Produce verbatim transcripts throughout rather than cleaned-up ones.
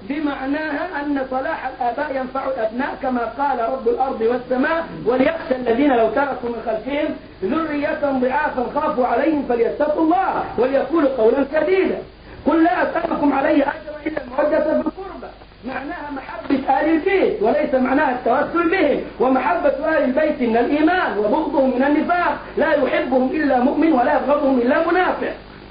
بمعناها أن صلاح الآباء ينفع الأبناء كما قال رب الأرض والسماء وليخشى الذين لو تركوا من خلفهم ذرية ضعافا خافوا عليهم فليتقوا الله وليقولوا قولا سديدا. قل لا أسألكم عليه أجرا إلا المودة في القربى، معناها محبة آل البيت وليس معناها التوسل بهم، ومحبة آل البيت من الإيمان وبغضهم من النفاق، لا يحبهم إلا مؤمن ولا يبغضهم إلا منافق.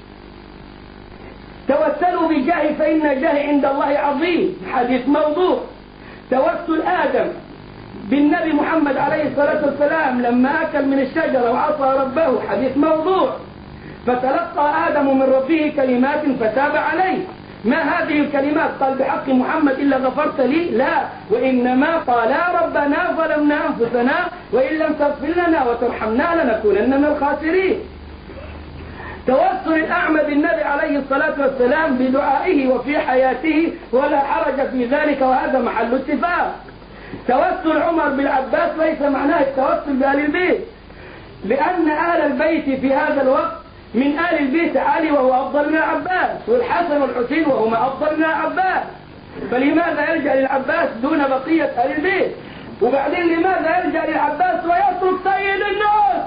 توسلوا بجاه فإن جاه عند الله عظيم، حديث موضوع. توسل آدم بالنبي محمد عليه الصلاة والسلام لما أكل من الشجرة وعصى ربه، حديث موضوع. فتلقى آدم من ربه كلمات فتاب عليه. ما هذه الكلمات؟ قال بحق محمد إلا غفرت لي؟ لا، وإنما قال يا ربنا ظلمنا أنفسنا وإن لم تغفر لنا وترحمنا لنكونن من الخاسرين. توسل الأعمى بالنبي عليه الصلاة والسلام بدعائه وفي حياته ولا حرج في ذلك، وهذا محل اتفاق. توسل عمر بالعباس ليس معناه التوسل بآل البيت، لأن آل البيت في هذا الوقت من آل البيت علي وهو أفضل من العباس، والحسن والحسين وهما أفضل من العباس، فلماذا يلجأ للعباس دون بقية آل البيت؟ وبعدين لماذا يلجأ للعباس ويترك سيد الناس؟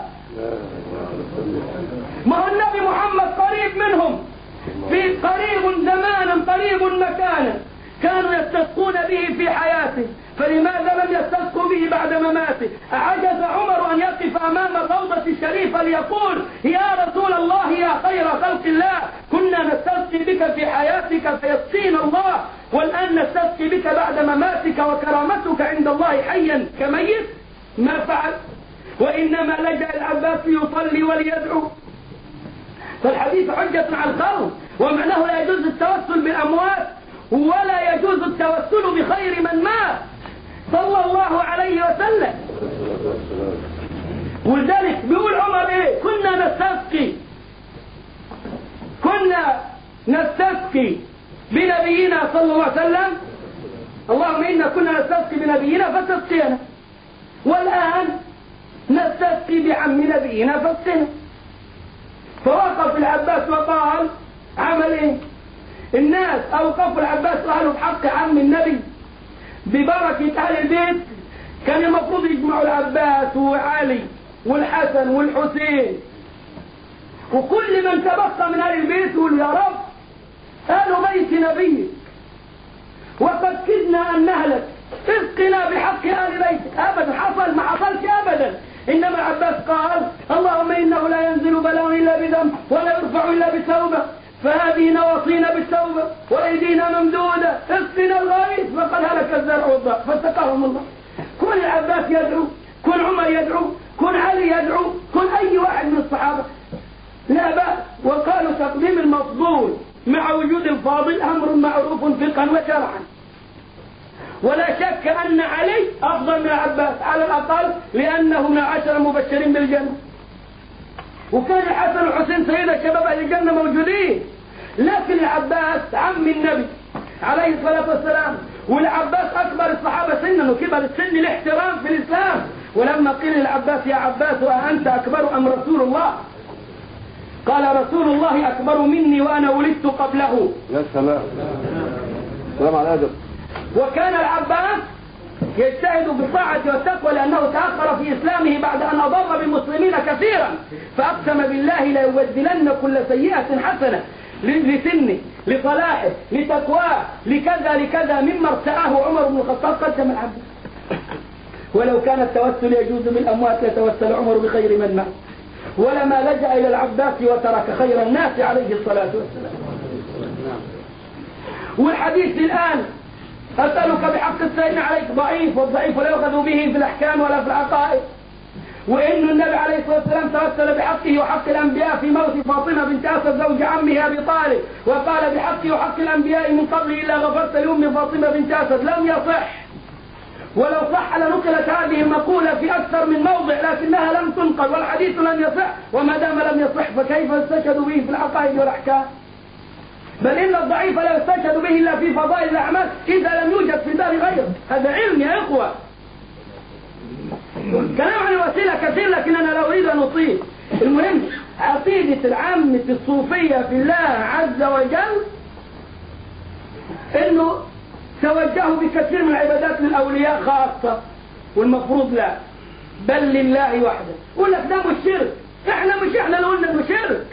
ما هو النبي محمد قريب منهم، في قريب زمانا قريب مكانا، كانوا يستسقون به في حياته، فلماذا لم يستسقوا به بعد مماته؟ أعجز عمر أن يقف أمام الروضة الشريفة ليقول يا رسول الله يا خير خلق الله كنا نستسقي بك في حياتك فيسقينا الله، والآن نستسقي بك بعد مماتك وكرامتك عند الله حيا كميت؟ ما فعل، وإنما لجأ العباس ليصلي وليدعو. فالحديث حجة على القوم، ومعناه لا يجوز التوسل بالأموات ولا يجوز التوسل بخير من مات صلى الله عليه وسلم. ولذلك بيقول عمر ايه؟ كنا نستسقي كنا نستسقي بنبينا صلى الله عليه وسلم، اللهم إنا كنا نستسقي بنبينا فتسقينا، والآن نستسقي بعم نبينا فاسقنا. فوقف العباس وقال عمل ايه؟ الناس اوقفوا العباس وقالوا بحق عم النبي ببركة اهل البيت، كان المفروض يجمعوا العباس وعلي والحسن والحسين وكل من تبقى من اهل البيت يقولوا يا رب اهل بيت نبيك وقد كدنا ان نهلك اسقنا بحق اهل بيتك. ابدا، حصل ما حصلش ابدا. انما العباس قال اللهم انه لا ينزل بلاء الا بذنب ولا يرفع الا بتوبه، فهذه نواصينا بالتوبه وايدينا ممدوده اسقنا الغيث وقد هلك الزرع والضاء فاتقاهم الله. كن العباس يدعو، كن عمر يدعو، كن علي يدعو، كن اي واحد من الصحابه، لا بأس. وقالوا تقديم المفضول مع وجود الفاضل امر معروف فقها وشرعا، ولا شك أن علي أفضل من العباس على الأقل لأنه من عشر مبشرين بالجنة، وكان الحسن والحسين سيد الشباب أهل الجنة موجودين. لكن العباس عم النبي عليه الصلاة والسلام، والعباس أكبر الصحابة سنا وكبر السن الاحترام في الإسلام. ولما قيل للعباس يا عباس أأنت أكبر أم رسول الله؟ قال رسول الله أكبر مني وأنا ولدت قبله. يا سلام، سلام على الأدب. وكان العباس يجتهد بالطاعة والتقوى لأنه تأخر في إسلامه بعد أن أضر بالمسلمين كثيرا، فأقسم بالله ليبدلن كل سيئة حسنة لسنه لصلاحه لتقواه لكذا لكذا مما ارتآه عمر بن الخطاب قدم العباس. ولو كان التوسل يجوز بالأموات لتوسل عمر بخير من مات، ولما لجأ إلى العباس وترك خير الناس عليه الصلاة والسلام. والحديث الآن أسألك بحق السيدنا عليك ضعيف، والضعيف لا يؤخذ به في الأحكام ولا في العقائد. وإن النبي عليه الصلاة والسلام توسل بحقه وحق الأنبياء في موت فاطمة بنت أسد زوج عمه أبي طالب، وقال بحقه وحق الأنبياء من قبل إلا غفرت لأم فاطمة بنت أسد. لم يصح، ولو صح لنقلت هذه المقولة في أكثر من موضع، لكنها لم تنقل والحديث لم يصح، وما دام لم يصح فكيف يستشهد به في العقائد والأحكام؟ بل إن الضعيف لا يستشهد به إلا في فضائل الأعمال إذا لم يوجد في الباب غيره. هذا علم يا إخوة. كلام عن الوسيلة كثير لكننا لا أريد أن أطيل. المهم عقيدة العامة الصوفية في الله عز وجل إنه توجهوا بكثير من العبادات للأولياء خاصة، والمفروض لا، بل لله وحده. يقول لك ده مش شرك، احنا مش احنا اللي قلنا انه شرك،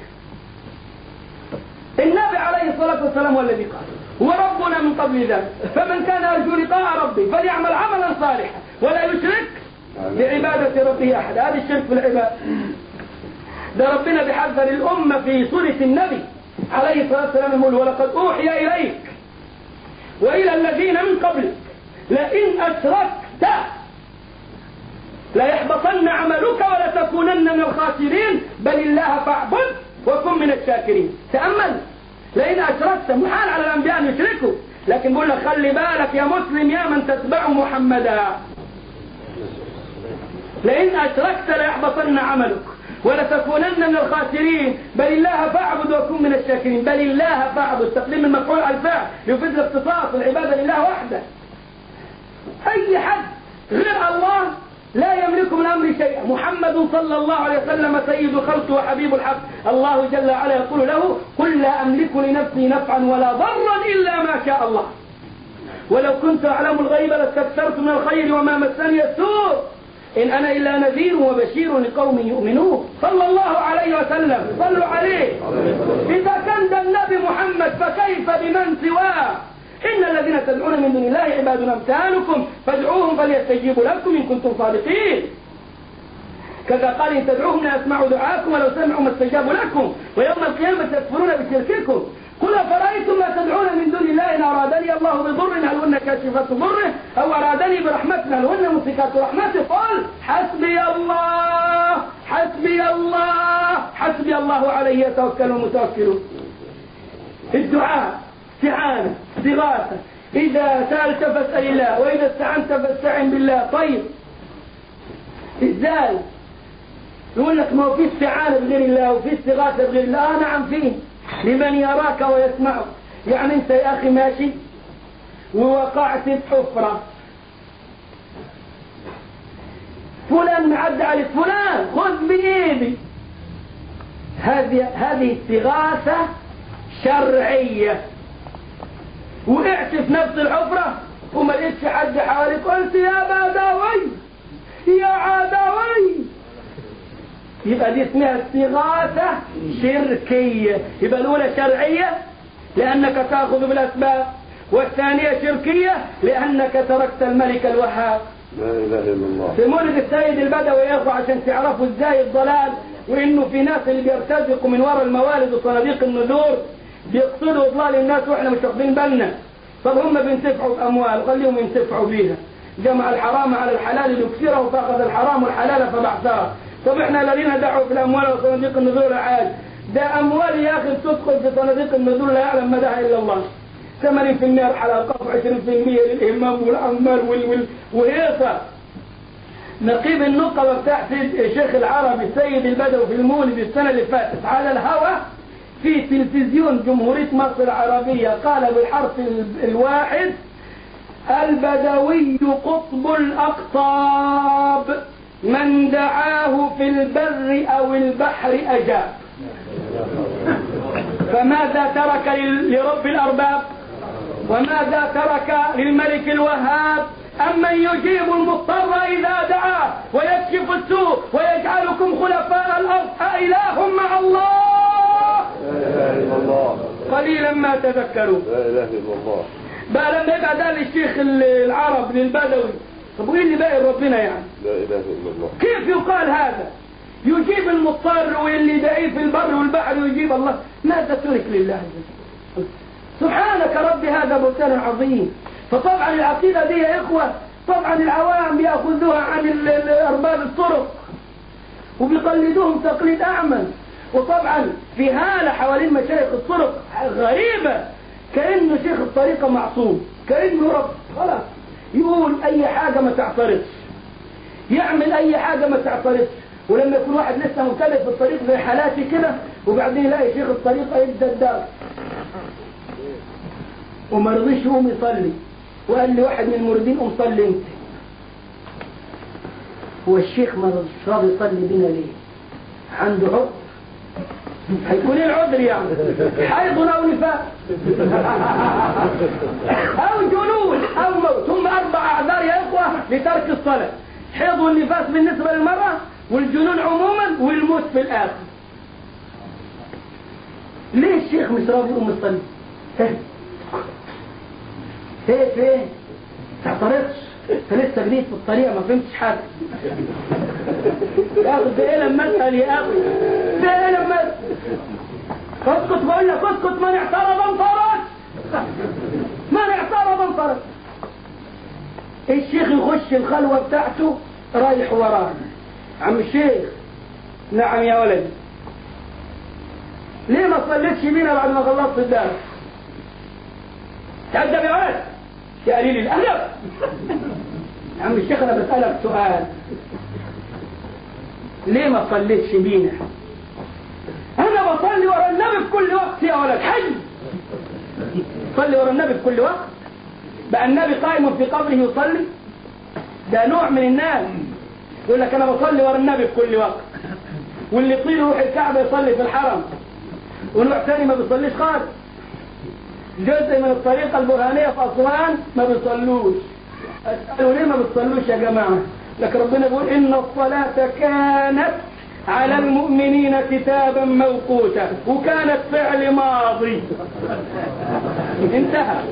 النبي عليه الصلاة والسلام هو الذي قال، وربنا من قبل ذلك، فمن كان يرجو لقاء ربه فليعمل عملا صالحا ولا يشرك بعبادة ربه أحد. هذا الشرك في العبادة. ده ربنا بيحذر الأمة في سورة النبي عليه الصلاة والسلام، يقول ولقد أوحي إليك وإلى الذين من قبلك لئن أشركت ليحبطن عملك ولتكونن من الخاسرين بل الله فاعبد وكن من الشاكرين. تأمل، لئن أشركت، محال على الأنبياء أن يشركوا، لكن بقول لك خلي بالك يا مسلم يا من تتبع محمدا، لئن أشركت ليحبطن عملك ولتكونن من الخاسرين بل الله فاعبد وكن من الشاكرين. بل الله فاعبد، تقديم المفعول على الفعل يفيد الاختصاص، العبادة لله وحده. أي حد غير الله لا يملك من أمر شيئا. محمد صلى الله عليه وسلم سيد الخلق وحبيب الحق، الله جل وعلا يقول له قل لا أملك لنفسي نفعا ولا ضرا إلا ما شاء الله ولو كنت أعلم الغيب لاستكثرت من الخير وما مسني السوء إن أنا إلا نذير وبشير لقوم يؤمنون. صلى الله عليه وسلم، صلوا عليه. إذا كان ده النبي محمد فكيف بمن سواه؟ إن الذين تدعون من دون الله عباد أمثالكم فادعوهم فليستجيبوا لكم إن كنتم صادقين. كذا قال إن تدعوهم لا يسمعوا دعاءكم ولو سمعوا ما استجابوا لكم ويوم القيامة تكفرون بشرككم. قل أفرأيتم ما تدعون من دون الله إن أرادني الله بضر هل هن كاشفات ضره أو أرادني برحمة هل هن ممسكات رحمته. قل حسبي الله حسبي الله حسبي الله عليه يتوكل المتوكلون. الدعاء استعانة استغاثة، إذا سألت فاسأل الله وإذا استعنت فاستعن بالله. طيب إزاي؟ يقول لك ما هو في استعانة بغير الله وفي استغاثة بغير الله. آه نعم فيه، لمن يراك ويسمعك. يعني أنت يا أخي ماشي ووقعت بحفرة، فلان معدى عليك، فلان خذ بإيدي، هذه هذه استغاثة شرعية. وقعت في نفس الحفرة وما لقيتش حد حواليك، قلت يا بدوي يا عدوي، يبقى دي اسمها استغاثة شركية. يبقى الأولى شرعية لأنك تأخذ بالأسباب، والثانية شركية لأنك تركت الملك الوهاب. لا إله إلا الله. في مولد السيد البدوي يا أخوة عشان تعرفوا إزاي الضلال، وإنه في ناس اللي بيرتزقوا من وراء الموالد وصناديق النذور بيقصدوا إضلال الناس وإحنا مش واخدين بالنا. طب هم بينتفعوا بأموال، خليهم ينتفعوا بيها. جمع الحرام على الحلال ليكثره فأخذ الحرام والحلال فبعثره. طب إحنا الذين دعوا في الأموال وصناديق النذور عاد، ده أموال يا أخي تدخل في صناديق النذور لا يعلم مداها إلا الله. ثمانين بالمئة الحلقات وعشرين بالمئة للإهمام والعمال وال وهيصة. نقيب النقبة بتاع الشيخ العربي السيد البدوي في المولد السنة اللي فاتت على الهواء في تلفزيون جمهورية مصر العربية قال بالحرف الواحد البدوي قطب الأقطاب من دعاه في البر أو البحر أجاب. فماذا ترك لرب الأرباب وماذا ترك للملك الوهاب؟ أمن يجيب المضطر إذا دعاه ويكشف السوء ويجعلكم خلفاء الأرض أإله مع الله؟ لا إله إلا الله. قليلا ما تذكروا. لا إله إلا الله. بقى لما يبقى ده للشيخ العرب للبدوي، طب وإيه اللي باقي ربنا يعني؟ لا إله إلا الله. كيف يقال هذا؟ يجيب المضطر واللي دعيه في البر والبحر يجيب الله. ماذا ترك لله؟ سبحانك ربي هذا بهتان عظيم. فطبعا العقيدة دي يا إخوة طبعا العوام بيأخذوها عن أرباب الطرق وبيقلدوهم تقليد أعمى. وطبعا في هالة حوالين مشايخ الطرق غريبة، كأنه شيخ الطريقة معصوم، كأنه رب خلاص يقول أي حاجة ما تعترضش، يعمل أي حاجة ما تعترضش. ولما يكون واحد لسه مبتدئ في الطريق زي حالاتي كده وبعدين يلاقي شيخ الطريقة يبدأ الدار وما رضيش يقوم يصلي، وقال لي واحد من المريدين قوم صلي انت. هو الشيخ ما رضيش راضي يصلي بينا ليه؟ عنده عذر؟ هيكون ايه العذر يعني؟ حيض او نفاق او جنون لترك الصلاة، حيض والنفاس بالنسبة للمرأة، والجنون عموما، والموت في الآخر. ليه الشيخ مش راضي يقوم يصلي؟ ايه ايه ايه تعترضش، انت لسه جديد في الطريقة ما فهمتش حاجة. يا اخي ده ايه لما اسال يا اخي، ده ايه لما اسكت، بقول لك اسكت، من اعترض انطرد، من اعترض انطرد. الشيخ يخش الخلوة بتاعته رايح وراه، عم الشيخ. نعم يا ولدي. ليه ما صليتش بينا بعد ما خلصت الدرس؟ تأدب يا ولد يا قليل الأدب. عم الشيخ أنا بسألك سؤال، ليه ما صليتش بينا؟ أنا بصلي ورا النبي في كل وقت يا ولد حي. صلي ورا النبي في كل وقت. بقى النبي قائم في قبره يصلي؟ ده نوع من الناس يقول لك أنا بصلي ورا النبي في كل وقت، واللي يطير يروح الكعبة يصلي في الحرم، ونوع ثاني ما بيصليش خالص. جزء من الطريقة البرهانية في أسوان ما بيصلوش. أسألوا ليه ما بيصلوش يا جماعة؟ لكن ربنا يقول إن الصلاة كانت على المؤمنين كتابا موقوتا، وكانت فعل ماضي انتهى.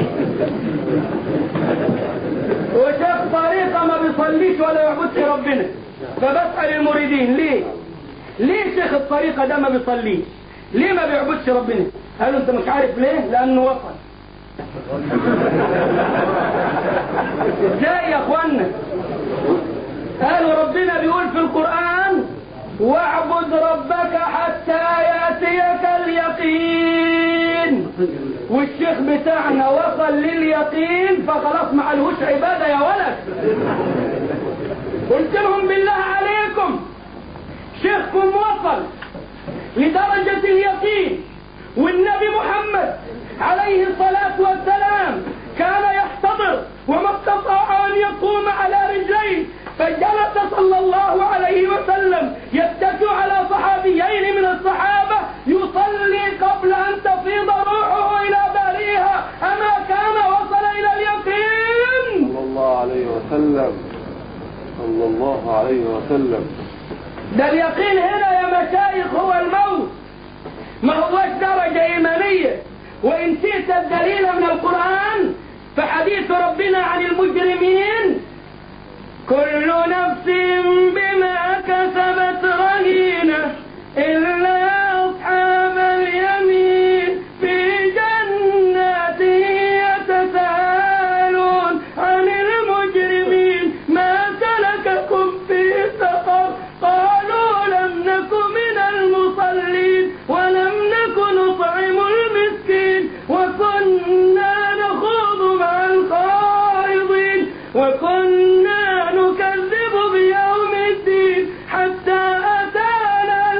وشاف طريقة ما بيصليش ولا يعبدش ربنا، فبسأل المريدين ليه؟ ليه شيخ الطريقة ده ما بيصليش؟ ليه ما بيعبدش ربنا؟ قالوا انت مش عارف ليه؟ لأنه وصل. ازاي يا اخوانا؟ قالوا ربنا بيقول في القرآن واعبد ربك حتى يأتيك اليقين، والشيخ بتاعنا وصل لليقين فخلاص ما عليهوش عبادة يا ولد. قلت لهم بالله عليكم شيخكم وصل لدرجة اليقين، والنبي محمد عليه الصلاة والسلام كان يحتضر وما استطاع أن يقوم على رجليه، فجلس صلى الله عليه وسلم يتكئ على صحابيين من الصحابة يصلي قبل أن تفيض روحه إلى باريها. أما كان وصل إلى اليقين صلى الله عليه وسلم، صلى الله عليه وسلم. ده اليقين هنا يا مشايخ هو الموت، ما هوش درجة إيمانية. وإن شئت الدليل من القرآن فحديث ربنا عن المجرمين كل نفس بما كسبت رهينة إلا أصحاب اليمين في جنات يتساءلون عن المجرمين ما سلككم في سقر قالوا لم نك من المصلين ولم نك نطعم المسكين وكنا نخوض مع الخائضين وكنا نكذب بيوم الدين حتى أتانا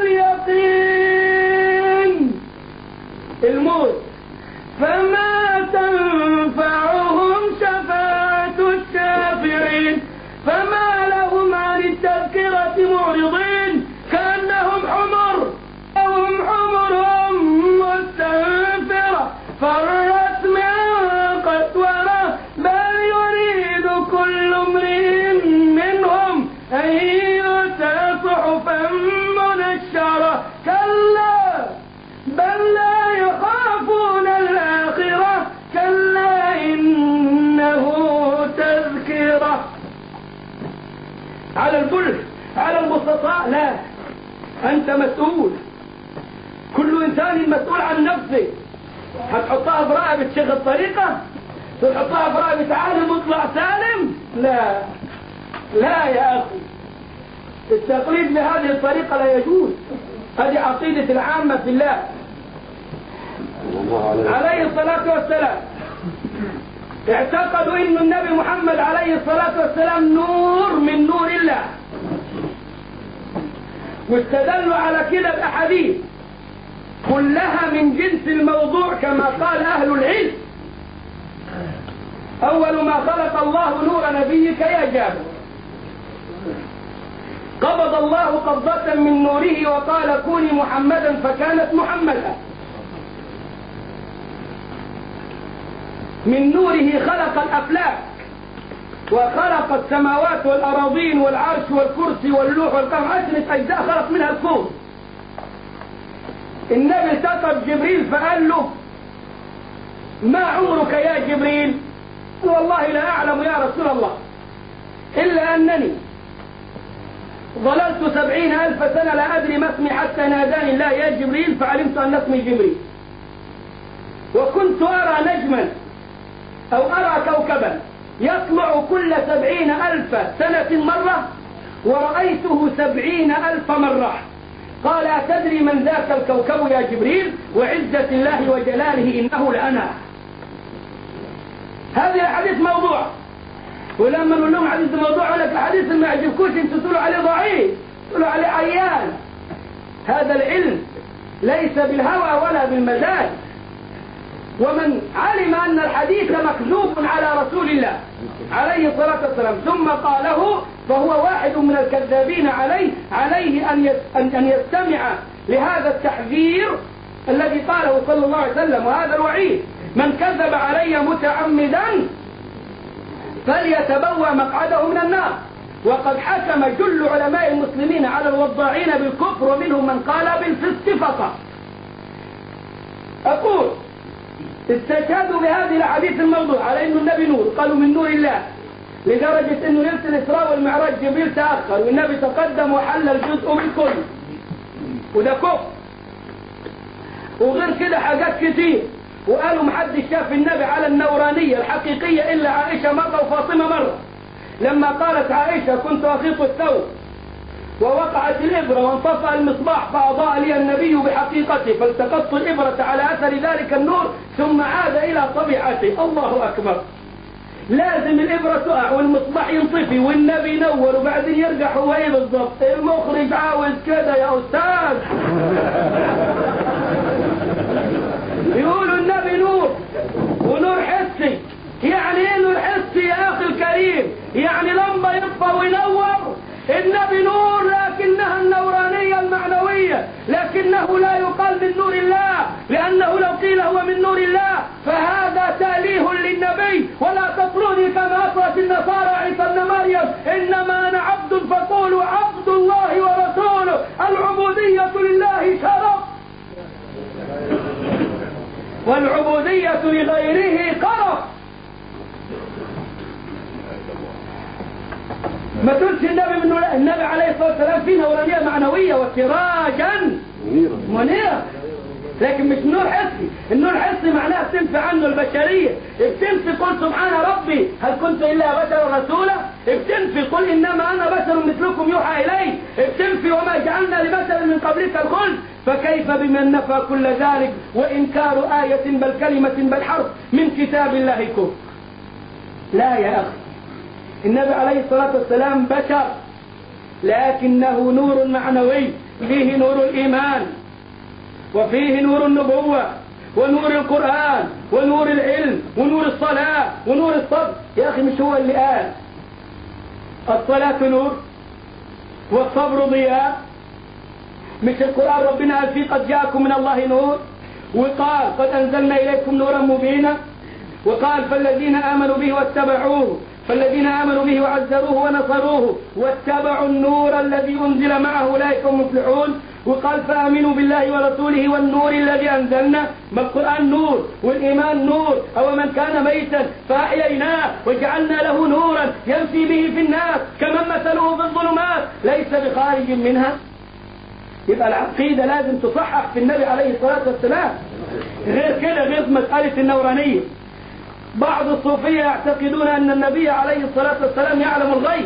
اليقين. الموت فما تنفعهم شفاعة الشافعين، فما لهم عن التذكرة معرضين كأنهم حمر هم حمر مستنفرة فرت من قسورة بل يريد كل امرئ منهم أن يؤتى صحفا منشرة كلا بل لا يخافون الآخرة كلا إنه تذكرة. على البلد على البسطاء لا، أنت مسؤول، كل إنسان مسؤول عن نفسه. هتحطها في رقبة شيخ الطريقة؟ تحطها في رقبة عالم مطلع سالم؟ لا لا يا أخي، التقليد بهذه الطريقة لا يجوز. هذه عقيدة العامة في الله عليه الصلاة والسلام. اعتقدوا ان النبي محمد عليه الصلاة والسلام نور من نور الله، واستدلوا على كده بأحاديث كلها من جنس الموضوع كما قال أهل العلم. أول ما خلق الله نور نبيك يا جابر، قبض الله قبضة من نوره وقال كوني محمدا فكانت محمدا. من نوره خلق الأفلاك وخلق السماوات والأراضين والعرش والكرسي واللوح والقلم، عشرة أجزاء خلق منها الكون. النبي التقى بجبريل فقال له: ما عمرك يا جبريل؟ قال: والله لا أعلم يا رسول الله، إلا أنني ظللت سبعين ألف سنة لا أدري ما اسمي حتى ناداني الله يا جبريل فعلمت أن اسمي جبريل، وكنت أرى نجما أو أرى كوكبا يطلع كل سبعين ألف سنة مرة ورأيته سبعين ألف مرة. قال: أتدري من ذاك الكوكب يا جبريل؟ وعزة الله وجلاله إنه لأنا. هذه الحديث موضوع، ولما نقول لهم حديث موضوع يقول لك الحديث اللي ما يعجبكوش انتوا تقولوا عليه ضعيف، تقولوا عليه عيان. هذا العلم ليس بالهوى ولا بالمزاج. ومن علم أن الحديث مكذوب على رسول الله عليه الصلاة والسلام ثم قاله فهو واحد من الكذابين عليه، عليه أن يستمع لهذا التحذير الذي قاله صلى الله عليه وسلم وهذا الوعيد: من كذب علي متعمدا فليتبوأ مقعده من النار. وقد حكم جل علماء المسلمين على الوضاعين بالكفر، ومنهم من قال بالفسق فقط. أقول استشهدوا بهذه الحديث الموضوع على أن النبي نور، قالوا من نور الله، لدرجة أنه ليلة الإسراء والمعراج جبريل تأخر والنبي تقدم وحل الجزء بالكل، وده كفر. وغير كده حاجات كتير، وقالوا محدش شاف النبي على النورانية الحقيقية إلا عائشة مرة وفاطمة مرة، لما قالت عائشة: كنت أخيط الثوب ووقعت الإبرة وانطفأ المصباح فأضاء لي النبي بحقيقته فالتقطت الإبرة على أثر ذلك النور ثم عاد إلى طبيعته. الله أكبر. لازم الإبرة تقع والمصباح ينطفي والنبي ينور وبعدين يرجع هو إيه بالضبط؟ المخرج عاوز كده يا أستاذ. يقولوا النبي نور ونور حسي. يعني ايه نور حسي يا أخي الكريم؟ يعني لما يطفى وينور. النبي نور لكنها النورانية المعنوية، لكنه لا يقال من نور الله، لأنه لو قيل هو من نور الله فهذا تأليه للنبي. ولا تطروني كما أطرت النصارى عيسى ابن مريم، إنما أنا عبد فقولوا عبد الله ورسوله. العبودية لله شرف والعبودية لغيره قرف. ما تقولش النبي من النبي عليه الصلاة والسلام فيه نورانية معنوية وسراجا منيرا، لكن مش نور حسي. النور حسي معناه بتنفي عنه البشرية، بتنفي قل سبحان ربي هل كنت إلا بشر رسولا، بتنفي قل إنما أنا بشر مثلكم يوحى إلي، بتنفي وما جعلنا لبشر من قبلك الخلد. فكيف بمن نفى كل ذلك وإنكار آية بل كلمة بل حرف من كتاب الله كفر؟ لا يا أخي، النبي عليه الصلاة والسلام بشر لكنه نور معنوي، فيه نور الإيمان وفيه نور النبوة ونور القرآن ونور العلم ونور الصلاة ونور الصبر. يا أخي مش هو اللي قال الصلاة نور والصبر ضياء؟ مش القرآن ربنا قال فيه قد جاءكم من الله نور، وقال قد أنزلنا إليكم نورا مبينا، وقال فالذين آمنوا به واتبعوه فالذين آمنوا به وعزروه ونصروه واتبعوا النور الذي أنزل معه أولئك هم المفلحون، وقال فآمنوا بالله ورسوله والنور الذي أنزلنا. ما القرآن نور والإيمان نور. أو من كان ميتا فأحييناه وجعلنا له نورا يمشي به في الناس كمن مثله في الظلمات ليس بخارج منها. يبقى العقيدة لازم تصحح في النبي عليه الصلاة والسلام. غير كده غير مسألة النورانية، بعض الصوفية يعتقدون أن النبي عليه الصلاة والسلام يعلم الغيب.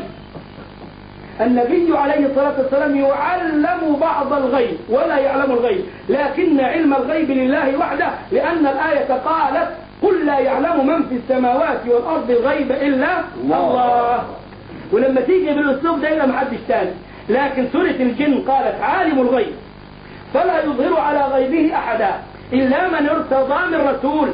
النبي عليه الصلاة والسلام يعلم بعض الغيب ولا يعلم الغيب، لكن علم الغيب لله وحده، لأن الآية قالت قل لا يعلم من في السماوات والأرض الغيب إلا الله, الله. ولما تيجي بالأسلوب ده إلا محدش تاني. لكن سورة الجن قالت عالم الغيب فلا يظهر على غيبه أحدا إلا من ارتضى من رسول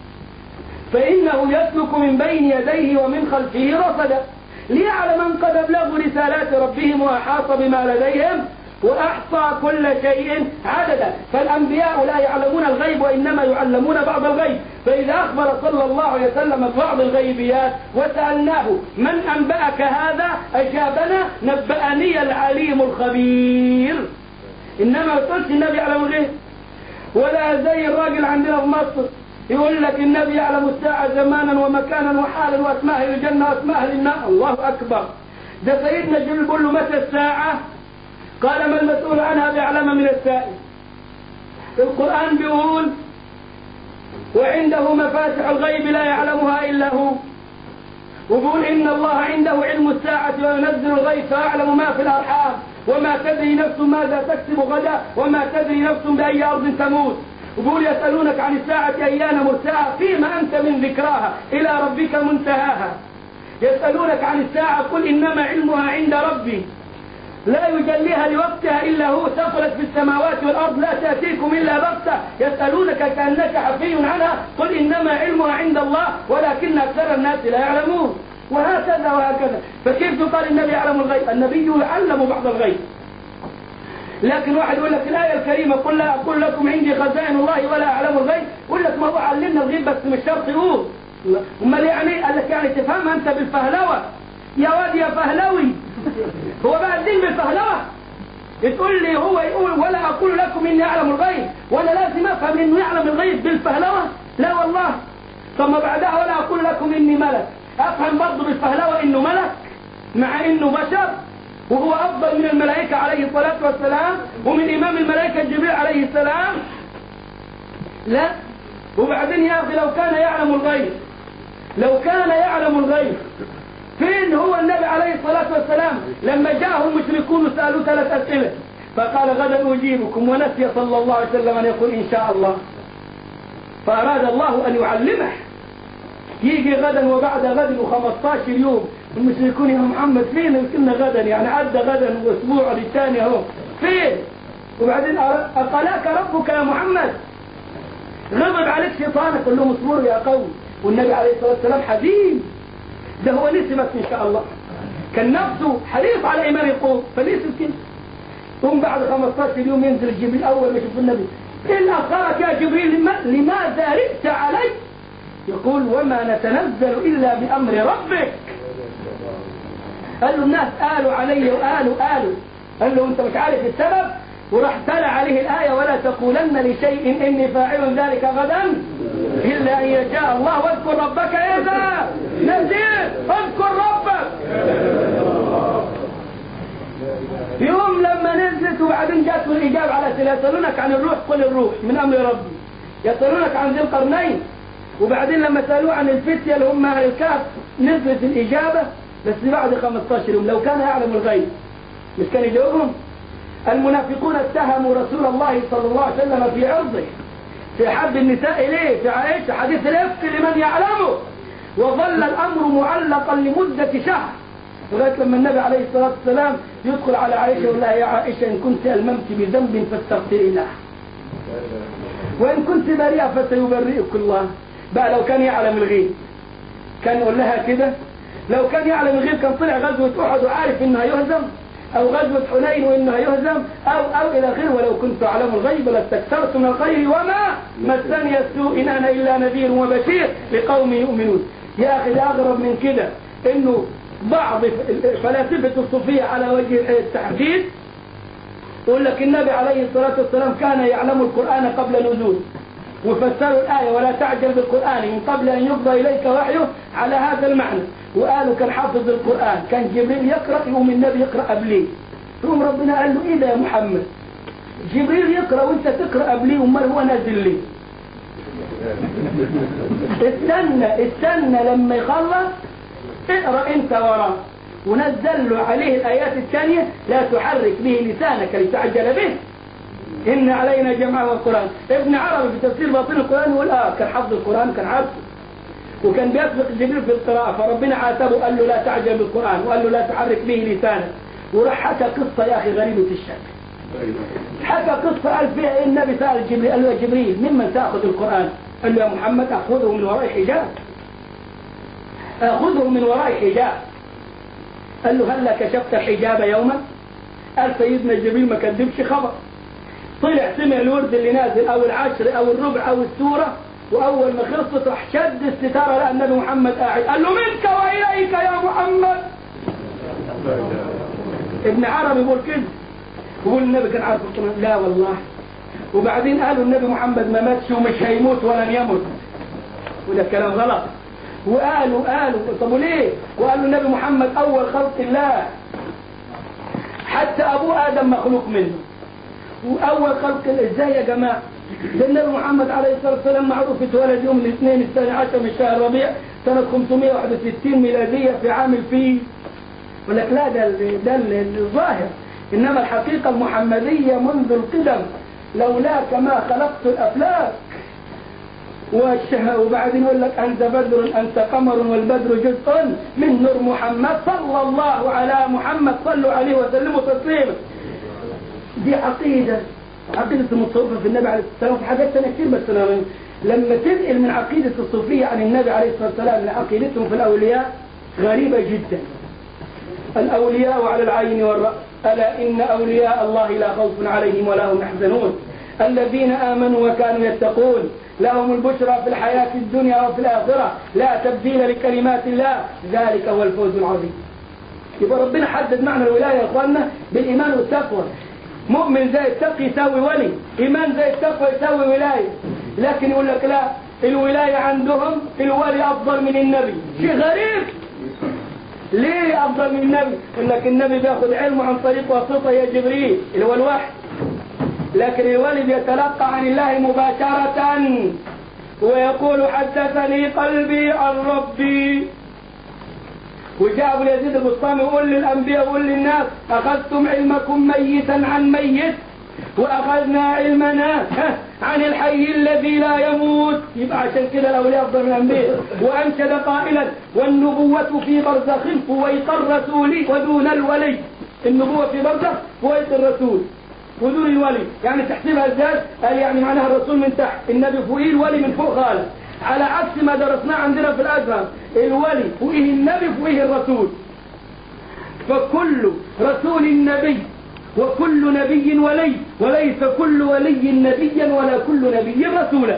فإنه يسلك من بين يديه ومن خلفه رصدا ليعلم من قد أبلغوا رسالات ربهم وأحاط بما لديهم وأحصى كل شيء عددا. فالأنبياء لا يعلمون الغيب وإنما يعلمون بعض الغيب. فإذا أخبر صلى الله عليه وسلم ببعض الغيبيات وسألناه من أنبأك هذا أجابنا نبأني العليم الخبير. إنما يقولش النبي يعلم الغيب. ولا زي الراجل عندنا في مصر يقول لك النبي يعلم الساعة زمانا ومكانا وحالا وأسماء أهل الجنة وأسماء أهل النار. الله أكبر. ده سيدنا جبريل يقول له متى الساعة؟ قال ما المسؤول عنها بأعلم من السائل. القرآن بيقول وعنده مفاتح الغيب لا يعلمها إلا هو. وبيقول إن الله عنده علم الساعة وينزل الغيث ويعلم ما في الأرحام وما تدري نفس ماذا تكسب غدا وما تدري نفس بأي أرض تموت. وبيقول يسألونك عن الساعة أيان مرساها فيما أنت من ذكراها إلى ربك منتهاها. يسألونك عن الساعة قل إنما علمها عند ربي لا يجليها لوقتها إلا هو ثقلت في السماوات والأرض لا تأتيكم إلا بغتة. يسألونك كأنك حفي عنها قل إنما علمها عند الله ولكن أكثر الناس لا يعلمون. وهكذا وهكذا. فكيف تقال النبي يعلم الغيب؟ النبي يعلم بعض الغيب. لكن واحد يقول لك الآية الكريمة قل لا أقول لكم عندي خزائن الله ولا أعلم الغيب. يقول لك ما هو علمنا الغيب بس مش شرط يقول. امال يعني؟ قال لك يعني تفهمها أنت بالفهلوة يا واد يا فهلوي. هو بقى الدين بالفهلوة؟ تقول لي هو يقول ولا أقول لكم إني أعلم الغيب وأنا لازم أفهم إنه يعلم الغيب بالفهلوة؟ لا والله. ثم بعدها ولا أقول لكم إني ملك أفهم برضه بالفهلوة إنه ملك مع إنه بشر وهو أفضل من الملائكة عليه الصلاة والسلام ومن إمام الملائكة جبريل عليه السلام؟ لا. وبعدين يا أخي لو كان يعلم الغيب لو كان يعلم الغيب فين هو النبي عليه الصلاة والسلام لما جاءه المشركون سألوا ثلاث أسئلة فقال غدا أجيبكم ونسي صلى الله عليه وسلم أن يقول إن شاء الله. فأراد الله أن يعلمه. يجي غدا وبعد غد وخمسطاشر يوم المشركون يا محمد فين كنا غدا يعني عدى غدا واسبوع للثاني اهو فين؟ وبعدين أقلاك ربك يا محمد غضب عليك شيطانك قل لهم اصبروا يا قوم. والنبي عليه الصلاة والسلام حزين. ده هو نسي بس إن شاء الله كان نفسه حريص على إيمان القوم فنسي كده. ثم بعد خمسطاشر يوم ينزل جبريل أول ما يشوف النبي إن أخرك يا جبريل لماذا رئت علي؟ يقول وما نتنزل إلا بأمر ربك. قال له الناس قالوا علي وقالوا قالوا قال له أنت مش عارف السبب وراح تلا عليه الآية ولا تقولن لشيء إني فاعل ذلك غدا إلا أن يشاء الله واذكر ربك إذا نسيت اذكر ربك. يوم لما نزلت وبعدين جاءت الإجابة على سؤال يسألونك عن الروح قل الروح من أمر ربي. يسألونك عن ذي القرنين وبعدين لما سألوه عن الفتية اللي هم أهل الكهف نزلت الإجابة بس بعد خمسطاشر يوم. لو كان يعلم الغيب مش كان يجاوبهم؟ المنافقون اتهموا رسول الله صلى الله عليه وسلم في عرضه في حب النساء إليه في عائشة حديث الإفك لمن يعلمه وظل الأمر معلقا لمدة شهر لغاية لما النبي عليه الصلاة والسلام يدخل على عائشة يقول لها يا عائشة إن كنت ألممت بذنب فاستغفري له وإن كنت بريئة فسيبرئك الله. بقى لو كان يعلم الغيب كان يقول لها كده؟ لو كان يعلم الغيب كان طلع غزوة أحد وعارف إنه هيهزم أو غزوة حنين وإنه هيهزم أو أو إلى غيره. ولو كنت أعلم الغيب لاستكثرت من الخير وما مسني السوء إن أنا إلا نذير وبشير لقوم يؤمنون. يا أخي أغرب من كده إنه بعض فلاسفة الصوفية على وجه التحديد يقول لك النبي عليه الصلاة والسلام كان يعلم القرآن قبل نزول وفسروا الآية ولا تعجل بالقرآن من قبل أن يقضى إليك وحيه على هذا المعنى. وقالوا كان حافظ القرآن كان جبريل يقرأ يقوم النبي يقرأ قبليه. ثم ربنا قال له إيه ده يا محمد جبريل يقرأ وانت تقرأ قبليه وما هو نازل ليه؟ استنى استنى لما يخلص اقرأ انت وراه ونزل له عليه الآيات الثانية لا تحرك به لسانك لتعجل به إن علينا جمعه والقرآن. ابن عربي في تفسير باطن القرآن يقول آه كان حفظ القرآن كان عارفه وكان بيسبق جبريل في القراءة فربنا عاتبه قال له لا تعجل بالقرآن وقال له لا تحرك به لسانك. وراح حكى قصة يا أخي غريبة الشكل. حكى قصة قال فيها إيه النبي سأل جبريل قال له يا جبريل ممن تأخذ القرآن؟ قال له يا محمد أخذه من وراء حجاب أخذه من وراء حجاب. قال له هل كشفت الحجاب يوما؟ قال سيدنا جبريل ما كذبش خبر، طلع سمع الورد اللي نازل او العشر او الربع او السوره، واول ما خلصت راح شد الستاره لقى النبي محمد قاعد، قال له منك واليك يا محمد. ابن عربي بيقول كده، بيقول النبي كان عارف القرآن؟ لا والله. وبعدين قالوا النبي محمد ما ماتش ومش هيموت ولن يموت، وده كلام غلط. وقالوا قالوا طب وليه؟ وقالوا النبي محمد اول خلق الله، حتى ابوه ادم مخلوق منه، واول خلق. ازاي يا جماعه؟ ده النبي محمد عليه الصلاه والسلام معروف اتولد يوم الاثنين الثاني عشر من شهر ربيع سنه خمسمائة وواحد وستين ميلاديه في عام الفيل. يقول لك لا ده ده الظاهر، انما الحقيقه المحمديه منذ القدم، لولاك ما خلقت الافلاك. وبعدين يقول لك انت بدر انت قمر والبدر جزء من نور محمد صلى الله على محمد، صلوا عليه وسلموا تسليما. دي عقيده، عقيده المتصوفه في النبي عليه الصلاه والسلام. في حاجات ثانيه كتير بس أنا لما تنقل من عقيده الصوفيه عن النبي عليه الصلاه والسلام لعقيدتهم في الاولياء غريبه جدا. الأولياء على العين والرأس، ألا إن أولياء الله لا خوف عليهم ولا هم يحزنون الذين آمنوا وكانوا يتقون لهم البشرى في الحياة الدنيا وفي الآخرة لا تبديل لكلمات الله ذلك هو الفوز العظيم. يبقى ربنا حدد معنى الولاية يا إخواننا بالإيمان والتقوى. مؤمن زي التقي يساوي ولي، إيمان زي التقوى يساوي ولاية. لكن يقول لك لا، الولاية عندهم الولي أفضل من النبي. شيء غريب. ليه أفضل من النبي؟ يقول لك النبي بياخذ علمه عن طريق واسطة يا جبريل اللي هو الوحي، لكن الولي بيتلقى عن الله مباشرة ويقول حدثني قلبي عن ربي. وجاء ابو يزيد البسطامي يقول للأنبياء ويقول للناس أخذتم علمكم ميتا عن ميت وأخذنا علمنا عن الحي الذي لا يموت. يبقى عشان كده الأولياء أفضل من الأنبياء. وأنشد قائلا والنبوة في برزخ فويق الرسول ودون الولي. النبوة في برزخ فويق الرسول ودون الولي، يعني تحسبها ازاي؟ قال يعني معناها الرسول من تحت، النبي فوقيه، الولي من فوق خالص، على عكس ما درسناه عندنا في الأزهر، الولي فوقيه النبي فوقيه الرسول. فكل رسول نبي وكل نبي ولي، وليس كل ولي نبيا ولا كل نبي رسولا.